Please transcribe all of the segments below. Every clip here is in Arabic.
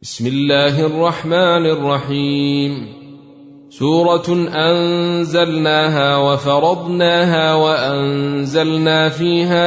بسم الله الرحمن الرحيم. سورة أنزلناها وفرضناها وأنزلنا فيها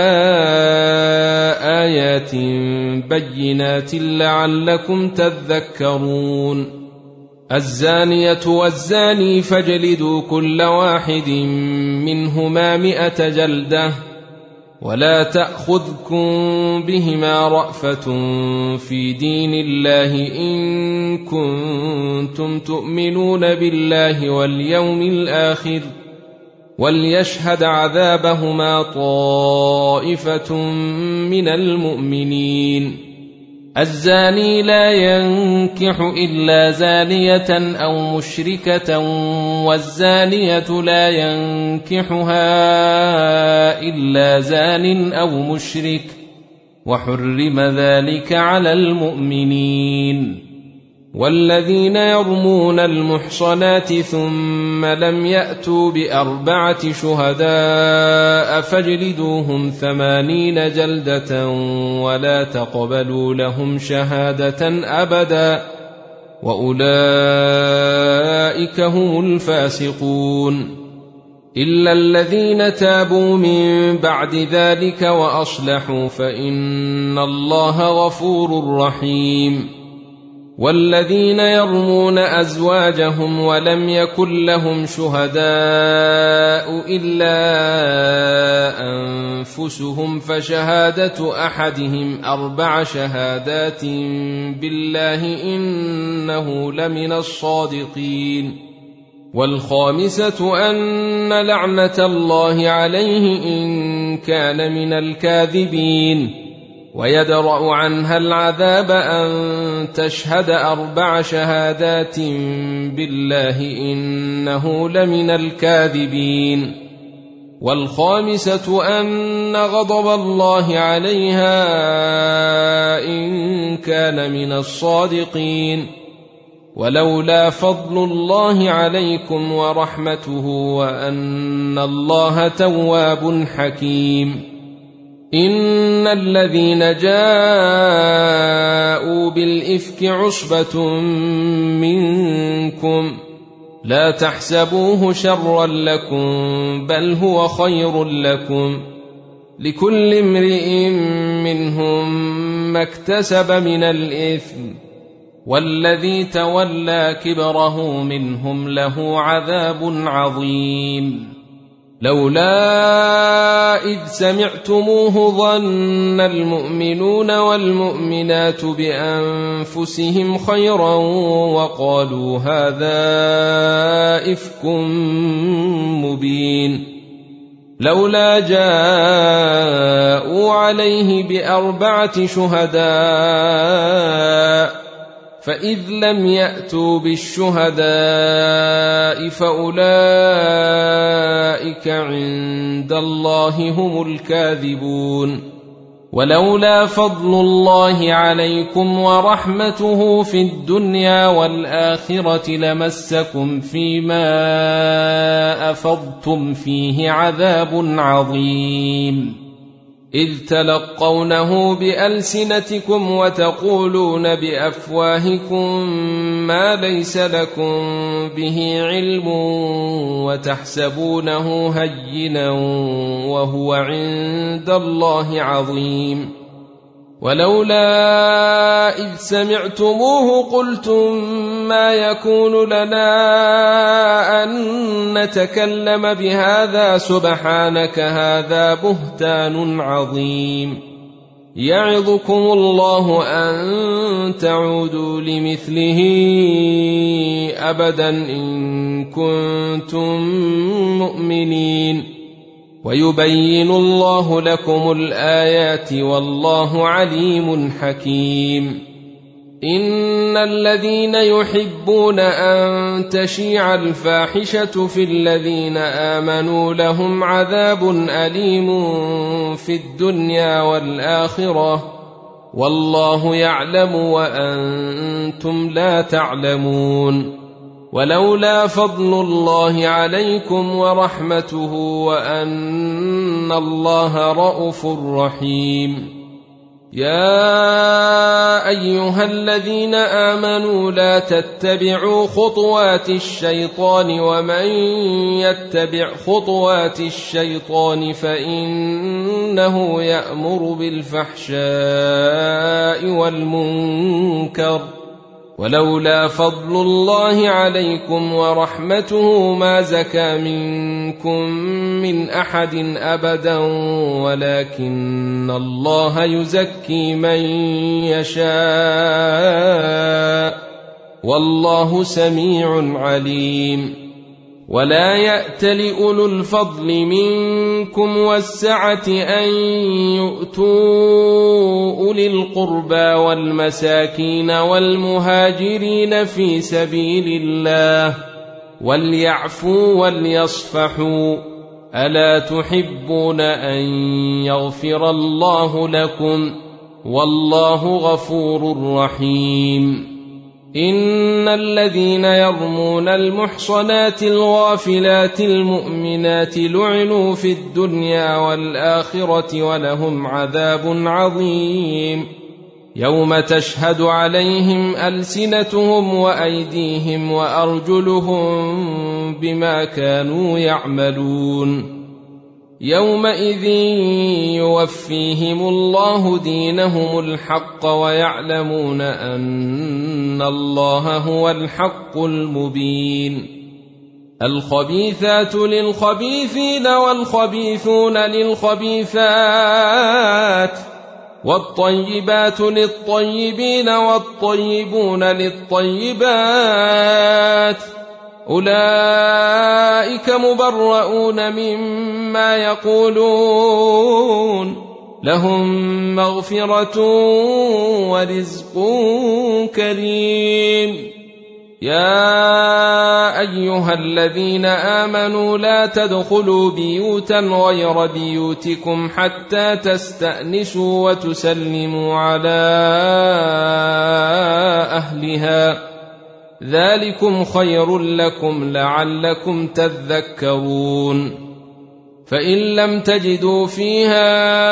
آيات بينات لعلكم تذكرون. الزانية والزاني فاجلدوا كل واحد منهما 100 جلدة ولا تأخذكم بهما رأفة في دين الله إن كنتم تؤمنون بالله واليوم الآخر وليشهد عذابهما طائفة من المؤمنين. الزاني لا ينكح إلا زانية أو مشركة والزانية لا ينكحها إلا زان أو مشرك وحرم ذلك على المؤمنين. والذين يرمون المحصنات ثم لم يأتوا ب4 شهداء فاجلدوهم 80 جلدة ولا تقبلوا لهم شهادة أبدا وأولئك هم الفاسقون. إلا الذين تابوا من بعد ذلك وأصلحوا فإن الله غفور رحيم. والذين يرمون أزواجهم ولم يكن لهم شهداء إلا أنفسهم فشهادة أحدهم 4 شهادات بالله إنه لمن الصادقين. والخامسة أن لعنة الله عليه إن كان من الكاذبين. ويدرأ عنها العذاب أن تشهد 4 شهادات بالله إنه لمن الكاذبين. والخامسة أن غضب الله عليها إن كان من الصادقين. ولولا فضل الله عليكم ورحمته وأن الله تواب حكيم. إن الذين جاءوا بالإفك عصبة منكم لا تحسبوه شرا لكم بل هو خير لكم لكل امرئ منهم ما اكتسب من الإثم والذي تولى كبره منهم له عذاب عظيم. لولا إذ سمعتموه ظن المؤمنون والمؤمنات بأنفسهم خيرا وقالوا هذا إفك مبين. لولا جاءوا عليه ب4 شهداء فإذ لم يأتوا بالشهداء فأولئك عند الله هم الكاذبون. ولولا فضل الله عليكم ورحمته في الدنيا والآخرة لمسكم فيما أفضتم فيه عذاب عظيم. إذ تلقونه بألسنتكم وتقولون بأفواهكم ما ليس لكم به علم وتحسبونه هينا وهو عند الله عظيم. ولولا إذ سمعتموه قلتم ما يكون لنا أن نتكلم بهذا سبحانك هذا بهتان عظيم. يعظكم الله أن تعودوا لمثله أبدا إن كنتم مؤمنين. ويبين الله لكم الآيات والله عليم حكيم. إن الذين يحبون أن تشيع الفاحشة في الذين آمنوا لهم عذاب أليم في الدنيا والآخرة والله يعلم وأنتم لا تعلمون. ولولا فضل الله عليكم ورحمته وأن الله رءوف رحيم. يا أيها الذين آمنوا لا تتبعوا خطوات الشيطان ومن يتبع خطوات الشيطان فإنه يأمر بالفحشاء والمنكر ولولا فضل الله عليكم ورحمته ما زكى منكم من أحد أبدا ولكن الله يزكي من يشاء والله سميع عليم ولا يأتل أولو الفضل منكم والسعة أن يؤتوا أولي القربى والمساكين والمهاجرين في سبيل الله وليعفوا وليصفحوا ألا تحبون أن يغفر الله لكم والله غفور رحيم إن الذين يرمون المحصنات الغافلات المؤمنات لعنوا في الدنيا والآخرة ولهم عذاب عظيم يوم تشهد عليهم ألسنتهم وأيديهم وأرجلهم بما كانوا يعملون يومئذ يوفيهم الله دينهم الحق ويعلمون أن الله هو الحق المبين الخبيثات للخبيثين والخبيثون للخبيثات والطيبات للطيبين والطيبون للطيبات أولئك مبرؤون مما يقولون لهم مغفرة ورزق كريم يا أيها الذين آمنوا لا تدخلوا بيوتا غير بيوتكم حتى تستأنسوا وتسلموا على أهلها ذلكم خير لكم لعلكم تذكرون فإن لم تجدوا فيها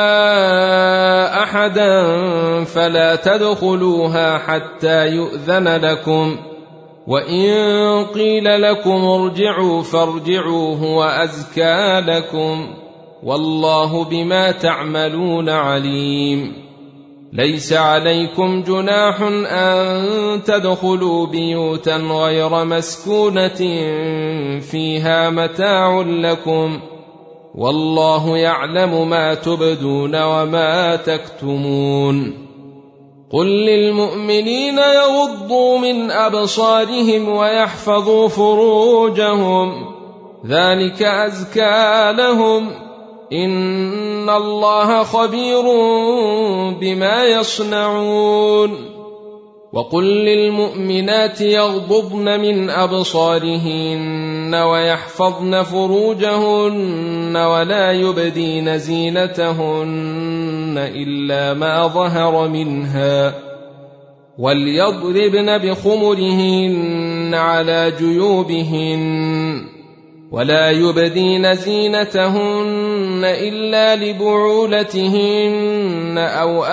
أحدا فلا تدخلوها حتى يؤذن لكم وإن قيل لكم ارجعوا فارجعوا هو أزكى لكم والله بما تعملون عليم ليس عليكم جناح أن تدخلوا بيوتا غير مسكونة فيها متاع لكم والله يعلم ما تبدون وما تكتمون قل للمؤمنين يغضوا من أبصارهم ويحفظوا فروجهم ذلك أزكى لهم إن الله خبير بما يصنعون وقل للمؤمنات يغضضن من أبصارهن ويحفظن فروجهن ولا يبدين زينتهن إلا ما ظهر منها وليضربن بخمرهن على جيوبهن ولا يبدين زينتهن إلا لبعولتهن أو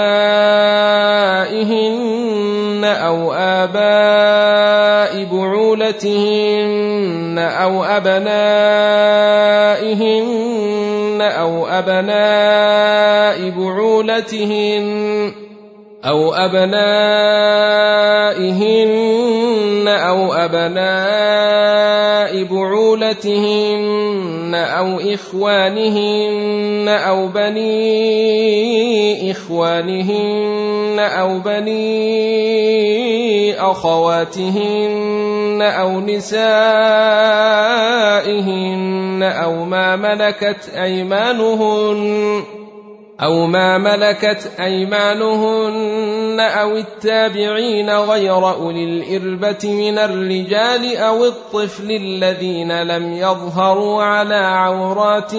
آباء بعولتهن أو أبنائهن أو أبناء بعولتهن أو أبنائهن أو أبناء بعولتهن أو إخوانهن أو بني إخوانهن أو بني أخواتهن أو نسائهن أو ما ملكت أيمانهن أو التابعين غير أولي الإربة من الرجال أو الطفل الذين لم يظهروا على عورات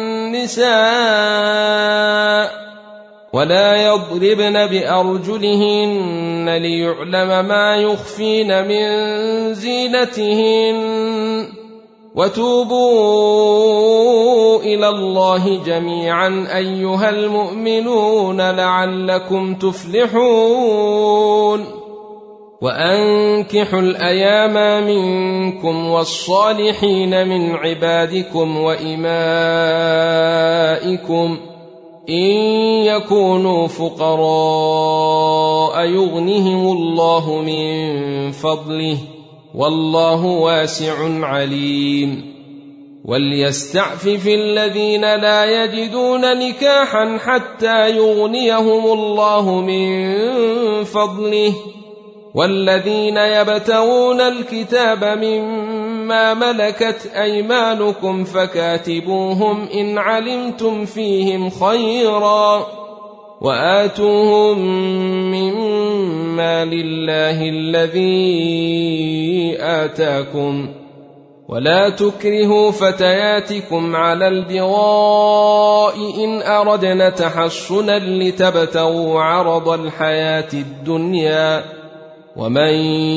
النساء ولا يضربن بأرجلهن ليعلم ما يخفين من زينتهن وتوبوا إلى الله جميعا أيها المؤمنون لعلكم تفلحون وأنكحوا الأيام منكم والصالحين من عبادكم وإمائكم إن يكونوا فقراء يغنهم الله من فضله والله واسع عليم وليستعفف الذين لا يجدون نكاحا حتى يغنيهم الله من فضله والذين يبتغون الكتاب مما ملكت أيمانكم فكاتبوهم إن علمتم فيهم خيرا وآتوهم مما لله الذي آتاكم ولا تكرهوا فتياتكم على البغاء إن أردنا تحصنا لتبتغوا عرض الحياة الدنيا ومن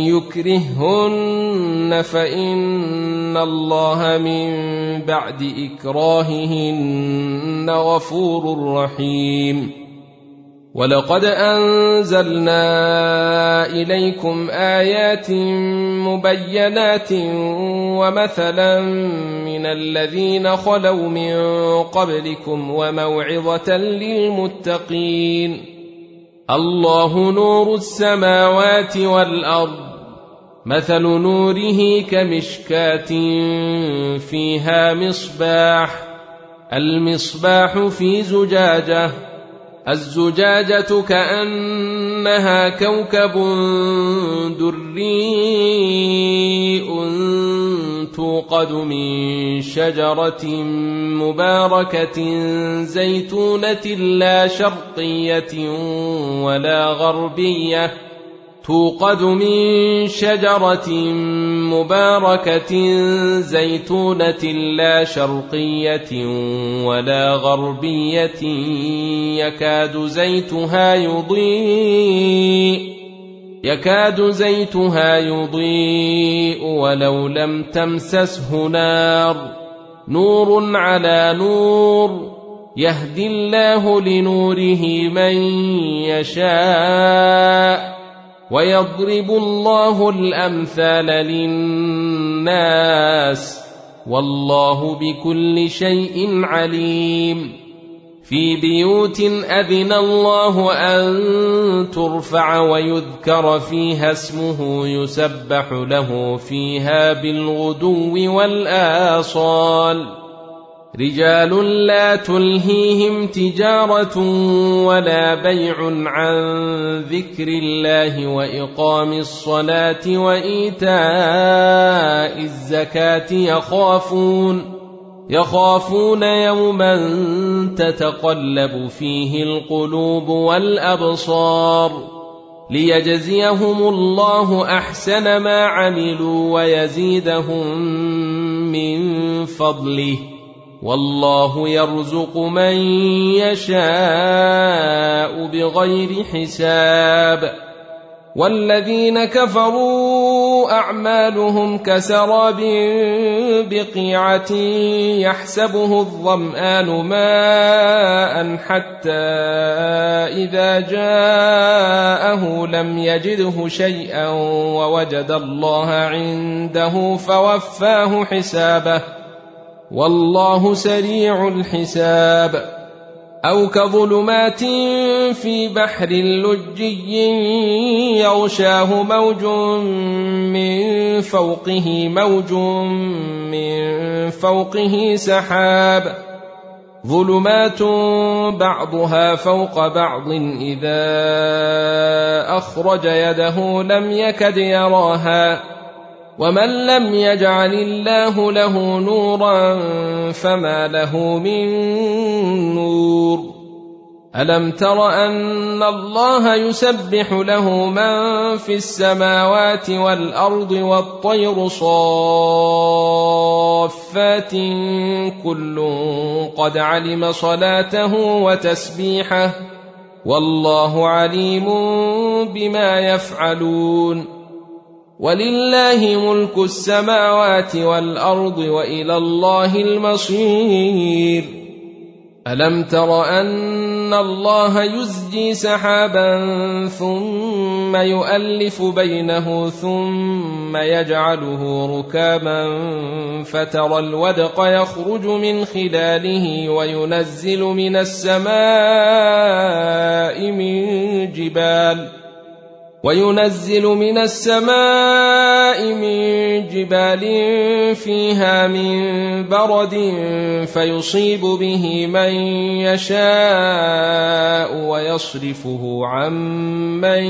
يكرههن فإن الله من بعد إكراههن غفور رحيم ولقد أنزلنا إليكم آيات مبينات ومثلا من الذين خلوا من قبلكم وموعظة للمتقين الله نور السماوات والأرض مثل نوره كمشكاة فيها مصباح المصباح في زجاجة الزجاجة كأنها كوكب دري توقد من شجرة مباركة زيتونة لا شرقية ولا غربية توقد من شجرة مباركة زيتونة لا شرقية ولا غربية يكاد زيتها يضيء ولو لم تمسسه نار نور على نور يهدي الله لنوره من يشاء ويضرب الله الأمثال للناس والله بكل شيء عليم في بيوت أذن الله أن ترفع ويذكر فيها اسمه يسبح له فيها بالغدو والآصال رجال لا تلهيهم تجارة ولا بيع عن ذكر الله وإقام الصلاة وإيتاء الزكاة يخافون يوما تتقلب فيه القلوب والأبصار ليجزيهم الله أحسن ما عملوا ويزيدهم من فضله والله يرزق من يشاء بغير حساب والذين كفروا أعمالهم كسراب بقيعة يحسبه الظمآن ماء حتى إذا جاءه لم يجده شيئا ووجد الله عنده فوفاه حسابه والله سريع الحساب أو كظلمات في بحر لجي يغشاه موج من فوقه سحاب ظلمات بعضها فوق بعض إذا أخرج يده لم يكد يراها ومن لم يجعل الله له نورا فما له من نور ألم تر أن الله يسبح له من في السماوات والأرض والطير صافات كل قد علم صلاته وتسبيحه والله عليم بما يفعلون ولله ملك السماوات والأرض وإلى الله المصير. ألم تر أن الله يزجي سحابا ثم يؤلف بينه ثم يجعله ركاما فترى الودق يخرج من خلاله وينزل من السماء من جبال فيها من برد فيصيب به من يشاء ويصرفه عن من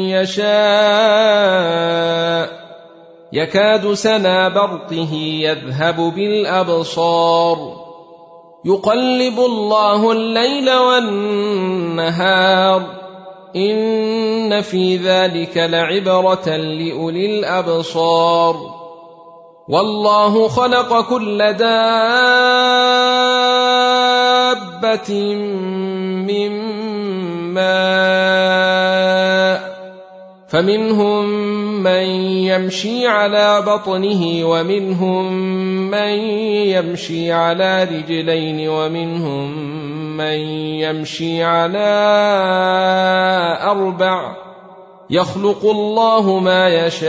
يشاء يكاد سنا برقه يذهب بالأبصار يقلب الله الليل والنهار إن في ذلك لعبرة لأولي الأبصار. والله خلق كل دابة من ماء فمنهم من يمشي على بطنه ومنهم من يمشي على رجلين ومنهم من يمشي على 4 يخلق الله ما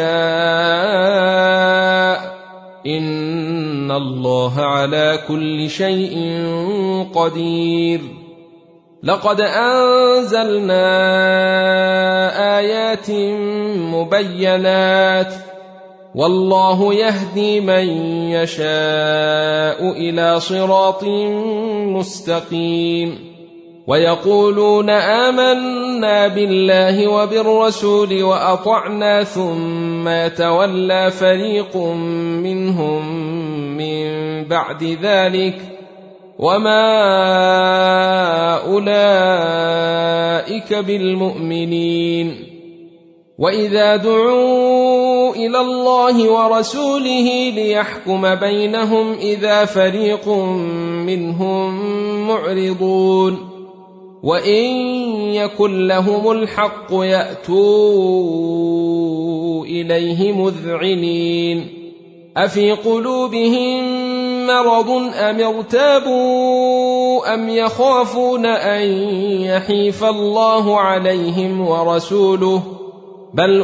يشاء إن الله على كل شيء قدير. لقد أنزلنا آيات مبينات والله يهدي من يشاء إلى صراط مستقيم. ويقولون آمنا بالله وبالرسول وأطعنا ثم يتولى فريق منهم من بعد ذلك وما أولئك بالمؤمنين. وإذا دعوا إلى الله ورسوله ليحكم بينهم إذا فريق منهم معرضون وإن يكن لهم الحق يأتوا إليه مذعنين أفي قلوبهم مرض أم ارتابوا أم يخافون أن يحيف الله عليهم ورسوله بل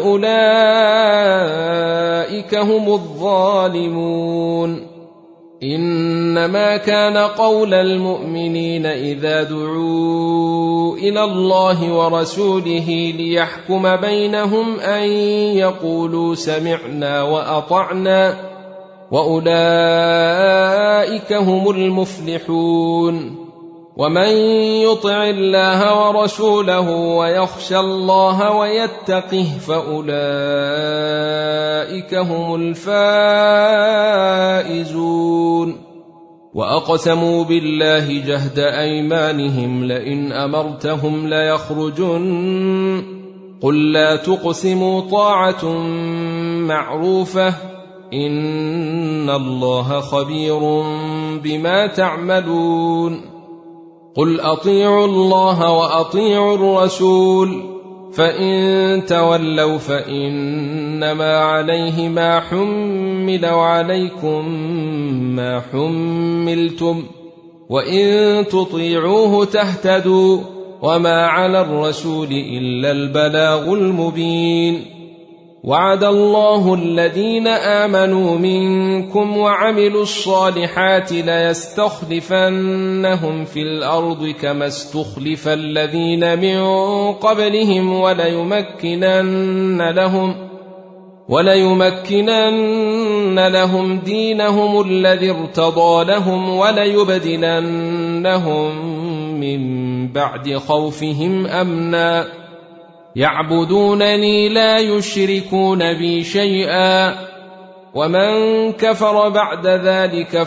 أولئك هم الظالمون. إنما كان قول المؤمنين إذا دعوا إلى الله ورسوله ليحكم بينهم أن يقولوا سمعنا وأطعنا وأولئك هم المفلحون. ومن يطع الله ورسوله ويخشى الله ويتقه فأولئك هم الفائزون. وأقسموا بالله جهد أيمانهم لئن أمرتهم ليخرجن قل لا تقسموا طاعة معروفة إن الله خبير بما تعملون. قل أطيعوا الله وأطيعوا الرسول فإن تولوا فإنما عليه ما حمل وعليكم ما حملتم وإن تطيعوه تهتدوا وما على الرسول إلا البلاغ المبين. وعد الله الذين آمنوا منكم وعملوا الصالحات ليستخلفنهم في الأرض كما استخلف الذين من قبلهم وليمكنن لهم دينهم الذي ارتضى لهم وليبدلنهم من بعد خوفهم أمنا يعبدونني لا يشركون بي شيئا ومن كفر بعد ذلك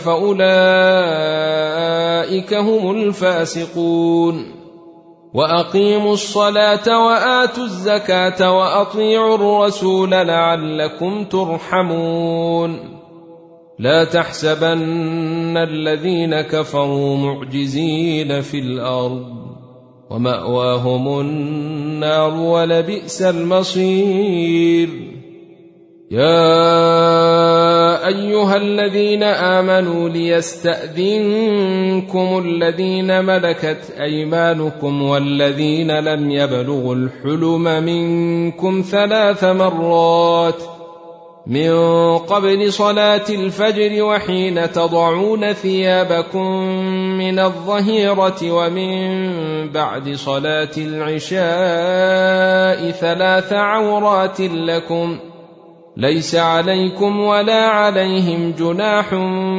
فأولئك هم الفاسقون. وأقيموا الصلاة وآتوا الزكاة وأطيعوا الرسول لعلكم ترحمون. لا تحسبن الذين كفروا معجزين في الأرض ومأواهم النار ولبئس المصير. يا أيها الذين آمنوا ليستأذنكم الذين ملكت أيمانكم والذين لم يبلغوا الحلم منكم 3 مرات من قبل صلاة الفجر وحين تضعون ثيابكم من الظهيرة ومن بعد صلاة العشاء 3 عورات لكم ليس عليكم ولا عليهم جناح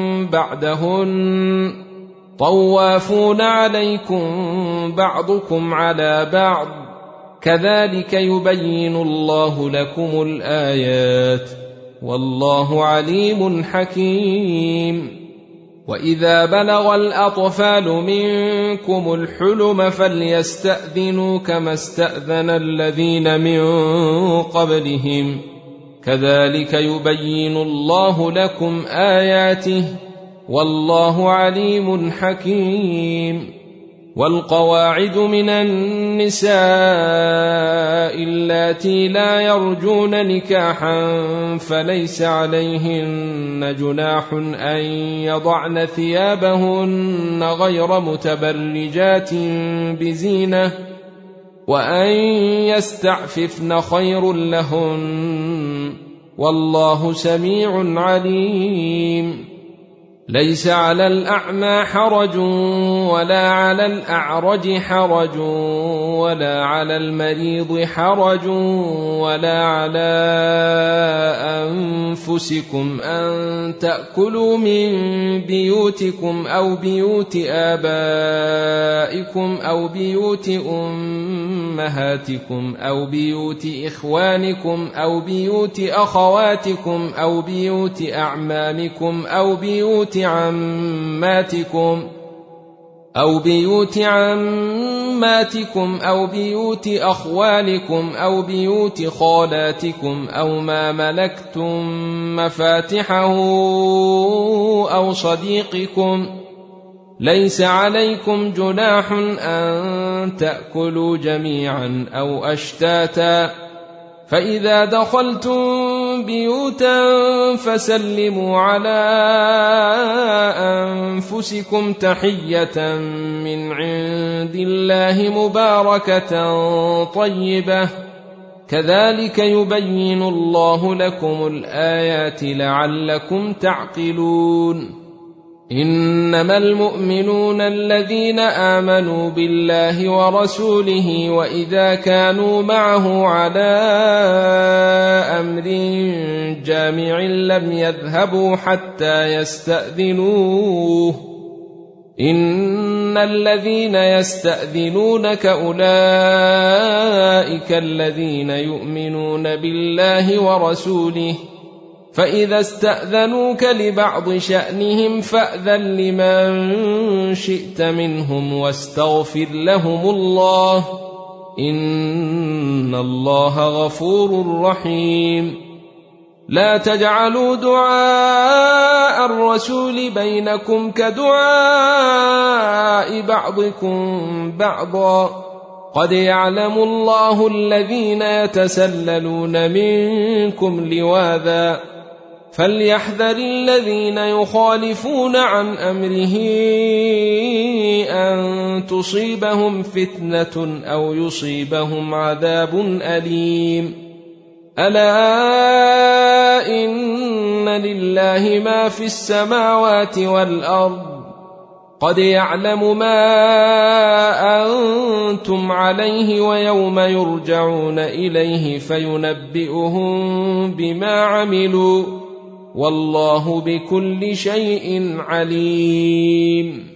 بعدهن طوافون عليكم بعضكم على بعض كذلك يبين الله لكم الآيات والله عليم حكيم. وإذا بلغ الأطفال منكم الحلم فليستأذنوا كما استأذن الذين من قبلهم كذلك يبين الله لكم آياته والله عليم حكيم. والقواعد من النساء اللاتي لا يرجون نكاحا فليس عليهن جناح أن يضعن ثيابهن غير متبرجات بزينة وأن يستعففن خير لهن والله سميع عليم. ليس على الأعمى حرج ولا على الأعرج حرج ولا على المريض حرج ولا على أنفسكم أن تأكلوا من بيوتكم أو بيوت آبائكم أو بيوت أمهاتكم أو بيوت إخوانكم أو بيوت أخواتكم أو بيوت أعمامكم أو بيوت عماتكم أو بيوت بيوت أخوالكم أو بيوت خالاتكم أو ما ملكتم مفاتحه أو صديقكم ليس عليكم جناح أن تأكلوا جميعا أو أشتاتا فإذا دخلتم بيوتا فسلموا على أنفسكم تحية من عند الله مباركة طيبة كذلك يبين الله لكم الآيات لعلكم تعقلون. إنما المؤمنون الذين آمنوا بالله ورسوله وإذا كانوا معه على أمر جامع لم يذهبوا حتى يستأذنوه إن الذين يستأذنونك أولئك الذين يؤمنون بالله ورسوله فإذا استأذنوك لبعض شأنهم فأذن لمن شئت منهم واستغفر لهم الله إن الله غفور رحيم. لا تجعلوا دعاء الرسول بينكم كدعاء بعضكم بعضا قد يعلم الله الذين يتسللون منكم لواذا فليحذر الذين يخالفون عن أمره أن تصيبهم فتنة أو يصيبهم عذاب أليم. ألا إن لله ما في السماوات والأرض قد يعلم ما أنتم عليه ويوم يرجعون إليه فينبئهم بما عملوا والله بكل شيء عليم.